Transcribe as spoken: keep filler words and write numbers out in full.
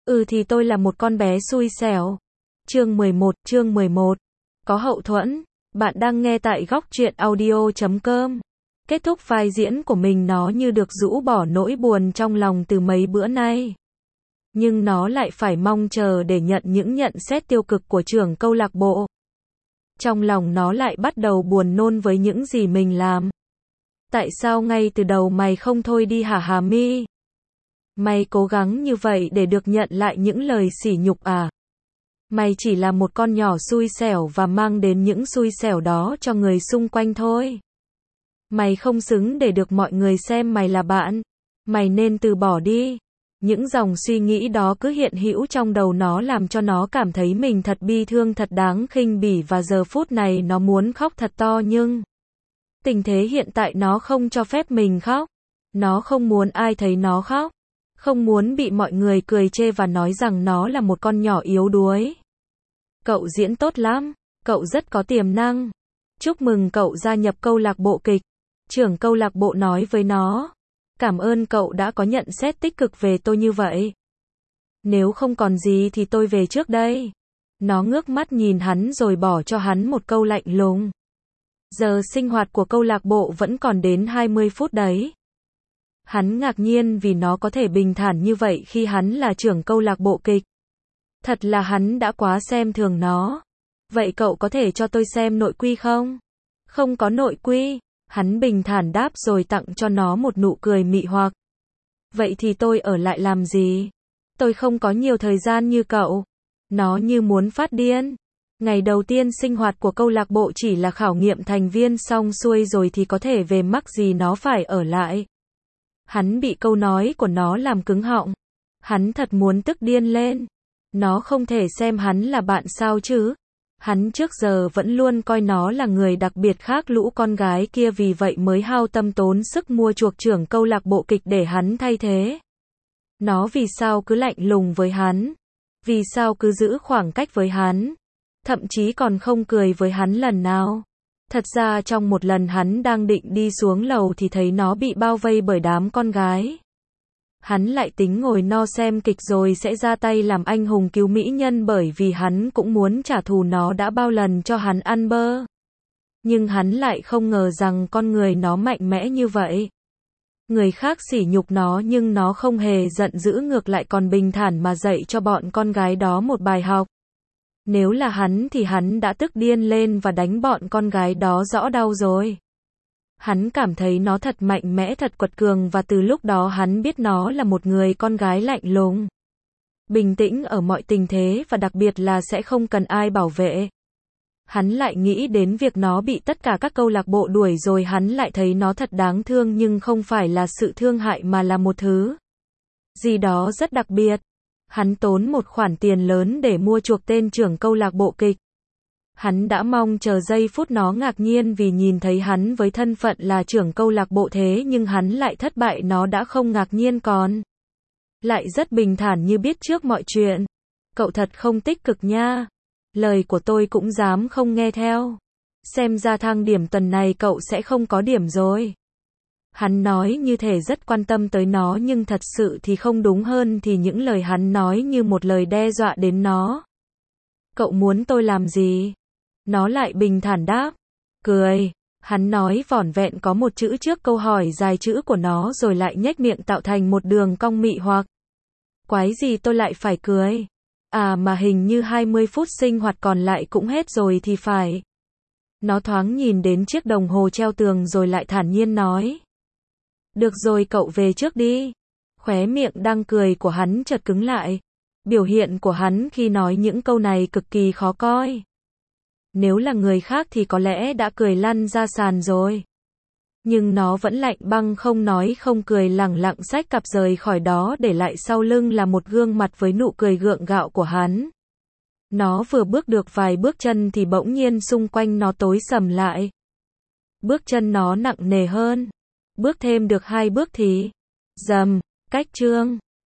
Ừ thì tôi là một con bé xui xẻo. Chương mười một, chương mười một. Có hậu thuẫn. Bạn đang nghe tại góc truyện audio chấm com. Kết thúc vai diễn của mình, nó như được rũ bỏ nỗi buồn trong lòng từ mấy bữa nay. Nhưng nó lại phải mong chờ để nhận những nhận xét tiêu cực của trưởng câu lạc bộ. Trong lòng nó lại bắt đầu buồn nôn với những gì mình làm. Tại sao ngay từ đầu mày không thôi đi hả Hà My? Mày cố gắng như vậy để được nhận lại những lời sỉ nhục à? Mày chỉ là một con nhỏ xui xẻo và mang đến những xui xẻo đó cho người xung quanh thôi. Mày không xứng để được mọi người xem mày là bạn. Mày nên từ bỏ đi. Những dòng suy nghĩ đó cứ hiện hữu trong đầu nó, làm cho nó cảm thấy mình thật bi thương, thật đáng khinh bỉ, và giờ phút này nó muốn khóc thật to, nhưng tình thế hiện tại nó không cho phép mình khóc. Nó không muốn ai thấy nó khóc. Không muốn bị mọi người cười chê và nói rằng nó là một con nhỏ yếu đuối. Cậu diễn tốt lắm. Cậu rất có tiềm năng. Chúc mừng cậu gia nhập câu lạc bộ kịch. Trưởng câu lạc bộ nói với nó. Cảm ơn cậu đã có nhận xét tích cực về tôi như vậy. Nếu không còn gì thì tôi về trước đây. Nó ngước mắt nhìn hắn rồi bỏ cho hắn một câu lạnh lùng. Giờ sinh hoạt của câu lạc bộ vẫn còn đến hai mươi phút đấy. Hắn ngạc nhiên vì nó có thể bình thản như vậy khi hắn là trưởng câu lạc bộ kịch. Thật là hắn đã quá xem thường nó. Vậy cậu có thể cho tôi xem nội quy không? Không có nội quy. Hắn bình thản đáp rồi tặng cho nó một nụ cười mị hoặc. Vậy thì tôi ở lại làm gì? Tôi không có nhiều thời gian như cậu. Nó như muốn phát điên. Ngày đầu tiên sinh hoạt của câu lạc bộ chỉ là khảo nghiệm thành viên xong xuôi rồi thì có thể về, mắc gì nó phải ở lại. Hắn bị câu nói của nó làm cứng họng. Hắn thật muốn tức điên lên. Nó không thể xem hắn là bạn sao chứ? Hắn trước giờ vẫn luôn coi nó là người đặc biệt khác lũ con gái kia, vì vậy mới hao tâm tốn sức mua chuộc trưởng câu lạc bộ kịch để hắn thay thế. Nó vì sao cứ lạnh lùng với hắn? Vì sao cứ giữ khoảng cách với hắn? Thậm chí còn không cười với hắn lần nào? Thật ra trong một lần hắn đang định đi xuống lầu thì thấy nó bị bao vây bởi đám con gái. Hắn lại tính ngồi no xem kịch rồi sẽ ra tay làm anh hùng cứu mỹ nhân, bởi vì hắn cũng muốn trả thù nó đã bao lần cho hắn ăn bơ. Nhưng hắn lại không ngờ rằng con người nó mạnh mẽ như vậy. Người khác sỉ nhục nó nhưng nó không hề giận dữ, ngược lại còn bình thản mà dạy cho bọn con gái đó một bài học. Nếu là hắn thì hắn đã tức điên lên và đánh bọn con gái đó rõ đau rồi. Hắn cảm thấy nó thật mạnh mẽ, thật quật cường, và từ lúc đó hắn biết nó là một người con gái lạnh lùng, bình tĩnh ở mọi tình thế, và đặc biệt là sẽ không cần ai bảo vệ. Hắn lại nghĩ đến việc nó bị tất cả các câu lạc bộ đuổi rồi, hắn lại thấy nó thật đáng thương, nhưng không phải là sự thương hại mà là một thứ gì đó rất đặc biệt. Hắn tốn một khoản tiền lớn để mua chuộc tên trưởng câu lạc bộ kịch. Hắn đã mong chờ giây phút nó ngạc nhiên vì nhìn thấy hắn với thân phận là trưởng câu lạc bộ, thế nhưng hắn lại thất bại. Nó đã không ngạc nhiên, còn lại rất bình thản như biết trước mọi chuyện. Cậu thật không tích cực nha. Lời của tôi cũng dám không nghe theo. Xem ra thang điểm tuần này cậu sẽ không có điểm rồi. Hắn nói như thể rất quan tâm tới nó, nhưng thật sự thì không, đúng hơn thì những lời hắn nói như một lời đe dọa đến nó. Cậu muốn tôi làm gì? Nó lại bình thản đáp. Cười. Hắn nói vỏn vẹn có một chữ trước câu hỏi dài chữ của nó rồi lại nhếch miệng tạo thành một đường cong mị hoặc. Quái gì tôi lại phải cười? À mà hình như hai mươi phút sinh hoạt còn lại cũng hết rồi thì phải. Nó thoáng nhìn đến chiếc đồng hồ treo tường rồi lại thản nhiên nói. Được rồi, cậu về trước đi. Khóe miệng đang cười của hắn chợt cứng lại. Biểu hiện của hắn khi nói những câu này cực kỳ khó coi. Nếu là người khác thì có lẽ đã cười lăn ra sàn rồi. Nhưng nó vẫn lạnh băng, không nói không cười, lẳng lặng xách cặp rời khỏi đó, để lại sau lưng là một gương mặt với nụ cười gượng gạo của hắn. Nó vừa bước được vài bước chân thì bỗng nhiên xung quanh nó tối sầm lại. Bước chân nó nặng nề hơn. Bước thêm được hai bước thì rầm, cách chương.